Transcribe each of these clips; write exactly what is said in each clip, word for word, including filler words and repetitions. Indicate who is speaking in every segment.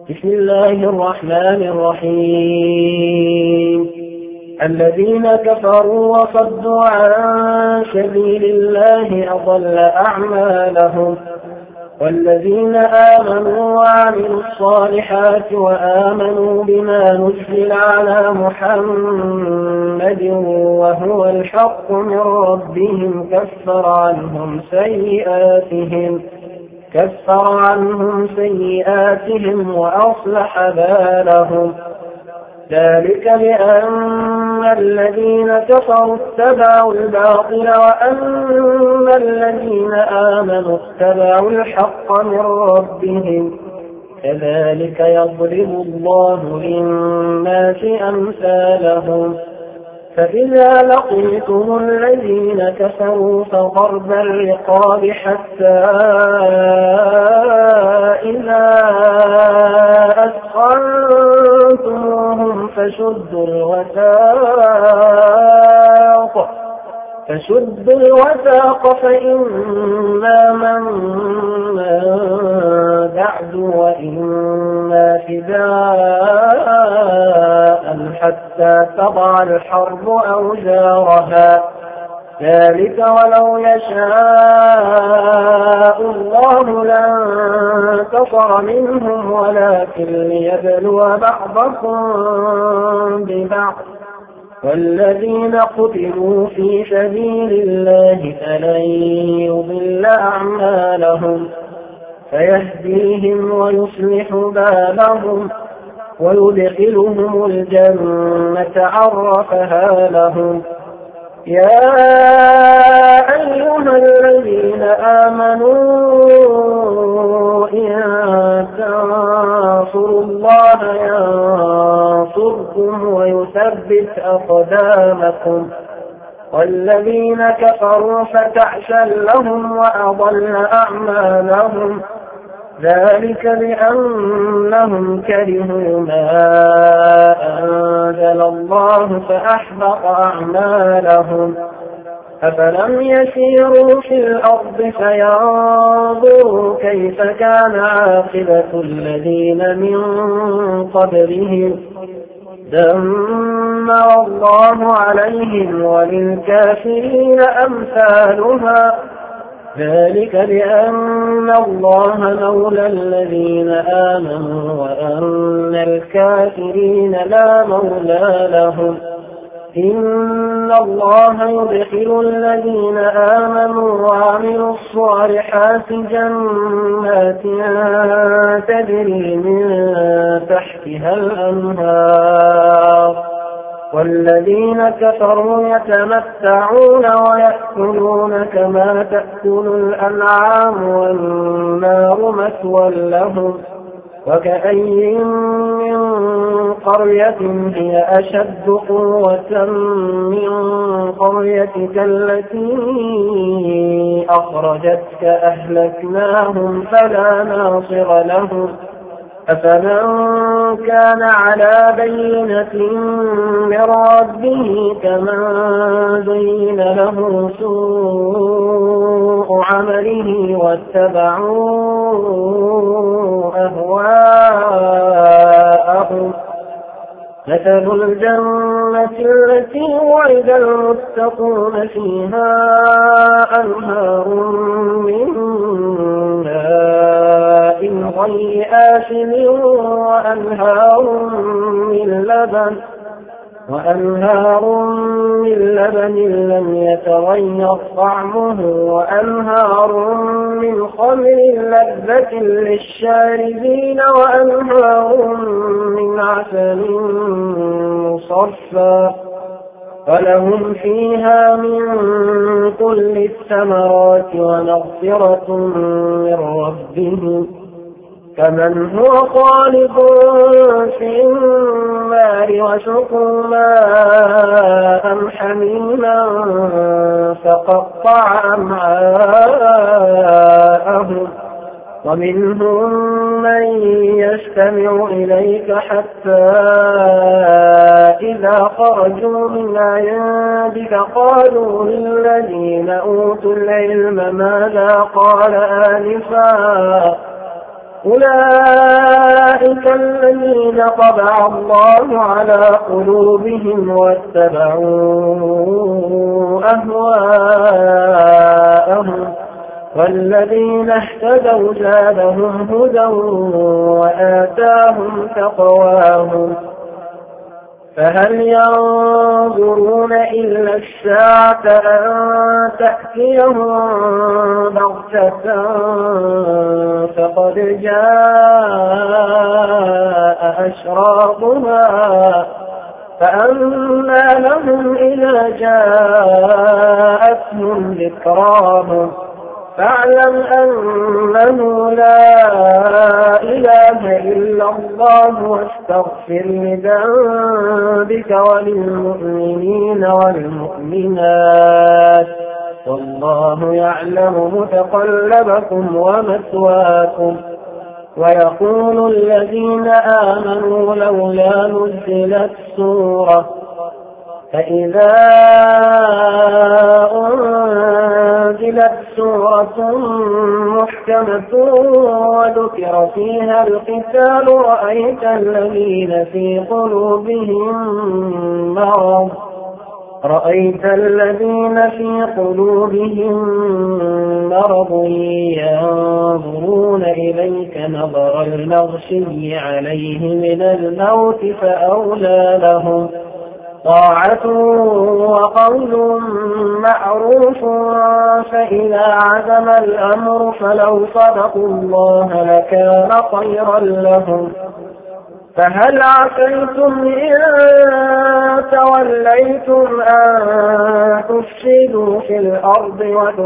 Speaker 1: بسم الله الرحمن الرحيم. الذين كفروا وصدوا عن سبيل الله أضل أعمالهم، والذين آمنوا وعملوا الصالحات وآمنوا بما نزل على محمد وهو الحق من ربهم كفر عنهم سيئاتهم كفر عنهم سيئاتهم وأصلح بالهم. ذلك بأن الذين كفروا اتبعوا الباطل وأن الذين آمنوا اتبعوا الحق من ربهم. كذلك يضرب الله للناس أمثالهم. فإذا لقيتم الذين كفروا فضرب الرقاب حتى إذا أثخنتموهم فشدوا الوثاق فشدوا الوثاق فإما منا بعد وإما فداء حتى تضع الحرب أوزارها. ذلك ولو يشاء الله لانتصر منهم ولكن ليبلو بعضكم ببعض. والذين قتلوا في سبيل الله فلن يضل أعمالهم فيهديهم ويصلح بالهم ويدخلهم الجنة عرفها لهم. يا أيها الذين آمنوا إن تنصروا الله ينصركم ويثبت أقدامكم. والذين كفروا فتعسا لهم وأضل أعمالهم. ذلك بأنهم كرهوا ما أنزل الله فأحبط أعمالهم. أفلم يسيروا في الأرض فينظروا كيف كان عاقبة الذين من قبلهم دمر الله عليهم وللكافرين أمثالها. ذلك بأن الله مولى الذين آمنوا وأن الكافرين لا مولى لهم. إن الله يدخل الذين آمنوا وعملوا الصالحات جنات تجري من تحتها الأنهار. والذين كفروا يتمتعون ويأكلون كما تأكل الأنعام والنار مثوى لهم. وكأي من قرية هي أشد قوة من قريتك التي أخرجتك أهلكناهم فلا ناصر لهم. أفمن كان على بينة من ربه كمن زين له سوء عمله واتبعوا أهواءهم. مثل الجنة التي وعد المتقون فيها أنهار من ماء غير آسن وأنهار من لبن وأنهار من لبن لم يتغير طعمه وأنهار من خمر لذة للشاربين وأنهار من عسل مصفى ولهم فيها من كل الثمرات ومغفرة من ربهم كمن هو خالد في النار وسقوا ماء حميما فقطع أمعاءهم. ومنهم من يستمع إليك حتى إذا خرجوا من عندك قالوا للذين أوتوا العلم ماذا قال آنفا أولئك الذين طبع الله على قلوبهم واتبعوا أهواءهم والذين اهتدوا زادهم هدى وآتاهم تقواهم فهل ينظرون إلا الساعة أن تأتيهم بغتة فقد جاء أشراطها فأنى لهم إذا جاءتهم ذكراهم فاعلم أنه لا إله إلا الله واستغفر لذنبك وللمؤمنين والمؤمنات والله يعلم متقلبكم ومثواكم ويقول الذين آمنوا لولا نزلت سورة فإذا أنزلت سورة محكمة وذكر فيها القتال رأيت الذين في قلوبهم مرض رأيت الذين في قلوبهم مرض ينظرون إليك نظر المغشي عليه من الموت فأولى لهم طاعة وقول معروف فإذا عزم الأمر فلو صدقوا الله لكان خيرا لهم فهل عسيتم إن توليتم أن تفسدوا في الأرض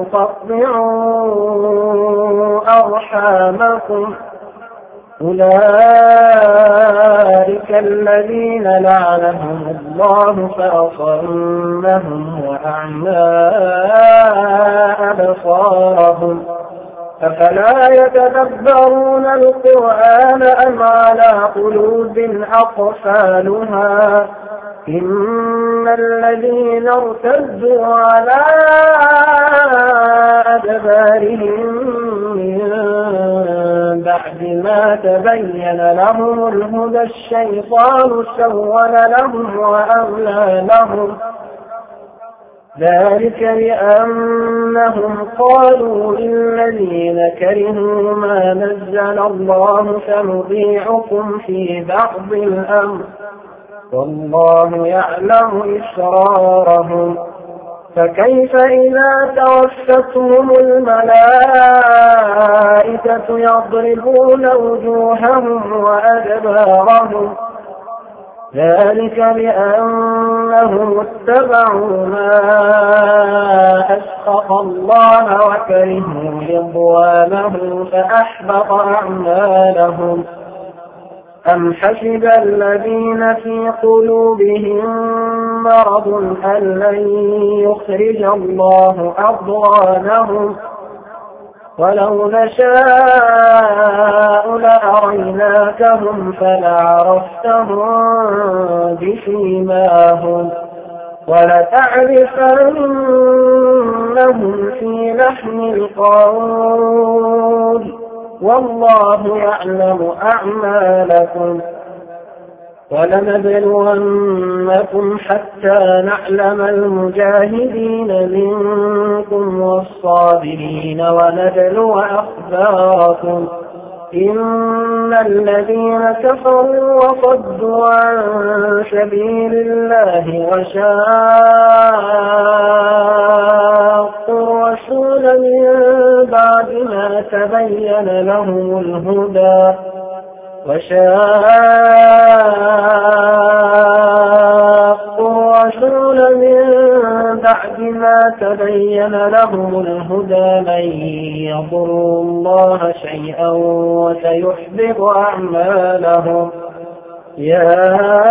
Speaker 1: وتقطعوا أرحامكم أولئك الذين لعنهم الله فأصمهم وأعمى أبصارهم أفلا يتدبرون القرآن أم على قلوب أقفالها إن الذين ارتدوا على أدبارهم من بعد ما تبين لهم الهدى الشيطان سول لهم وأملى لهم ذلك بأنهم قالوا للذين كرهوا ما نزل الله سنطيعكم في بعض الأمر والله يعلم إسرارهم فكيف إذا توفتهم الملائكة يضربون وجوههم وأدبارهم ذلك بأنهم اتبعوا ما أسخط الله وكرهوا رضوانه فأحبط أعمالهم أم حسب الذين في قلوبهم مرض أن لن يخرج الله أضغانهم ولو نشاء لأريناكهم فلعرفتهم بسيماهم ولتعرفنهم في لحن القول والله يعلم أعمالكم ولنبلونكم حتى نعلم المجاهدين منكم والصابرين ونبلو أخباركم إن الذين كفروا وصدوا عن سبيل الله وشاقوا الرسول من بعد ما تبين لهم الهدى وشاقوا الرسول من بعد ما تبين لهم الهدى لن يضروا الله شيئا وسيحبط أعمالهم يا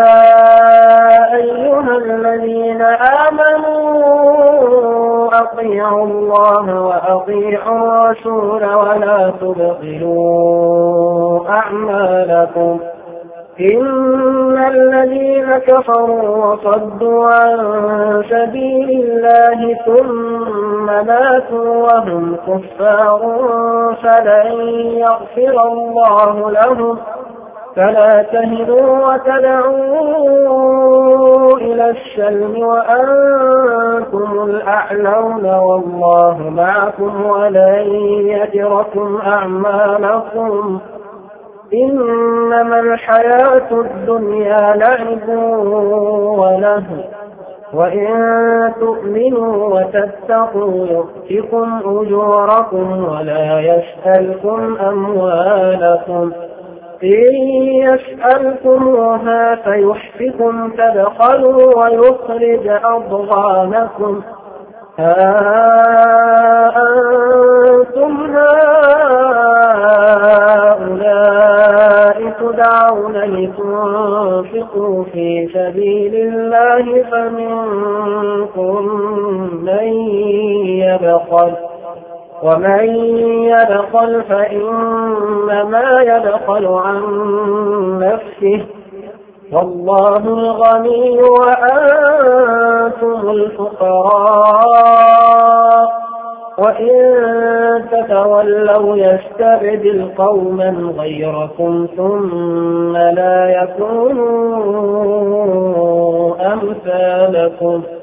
Speaker 1: أيها الذين آمنوا أطيعوا الله وأطيعوا الرسول ولا تبطلوا أعمالكم إن الذين كفروا وصدوا عن سبيل الله ثم ماتوا وهم كفار فلن يغفر الله لهم فلا تهنوا وتدعوا إلى السلم وأنتم الأعلون والله معكم ولن يتركم أعمالكم إنما الحياة الدنيا لعب ولهو وإن تؤمنوا وتتقوا يؤتكم أجوركم ولا يسألكم أموالكم إن يسألكموها فيحفكم تبخلوا ويخرج أضغانكم ها أنتم هؤلاء تدعون لتنفقوا في سبيل الله فمنكم من يبخل ومن يبخل فإنما يبخل عن نفسه والله الغني وأنتم الفقراء وإن تتولوا يستبدل قوما غيركم ثم لا يكونوا أمثالكم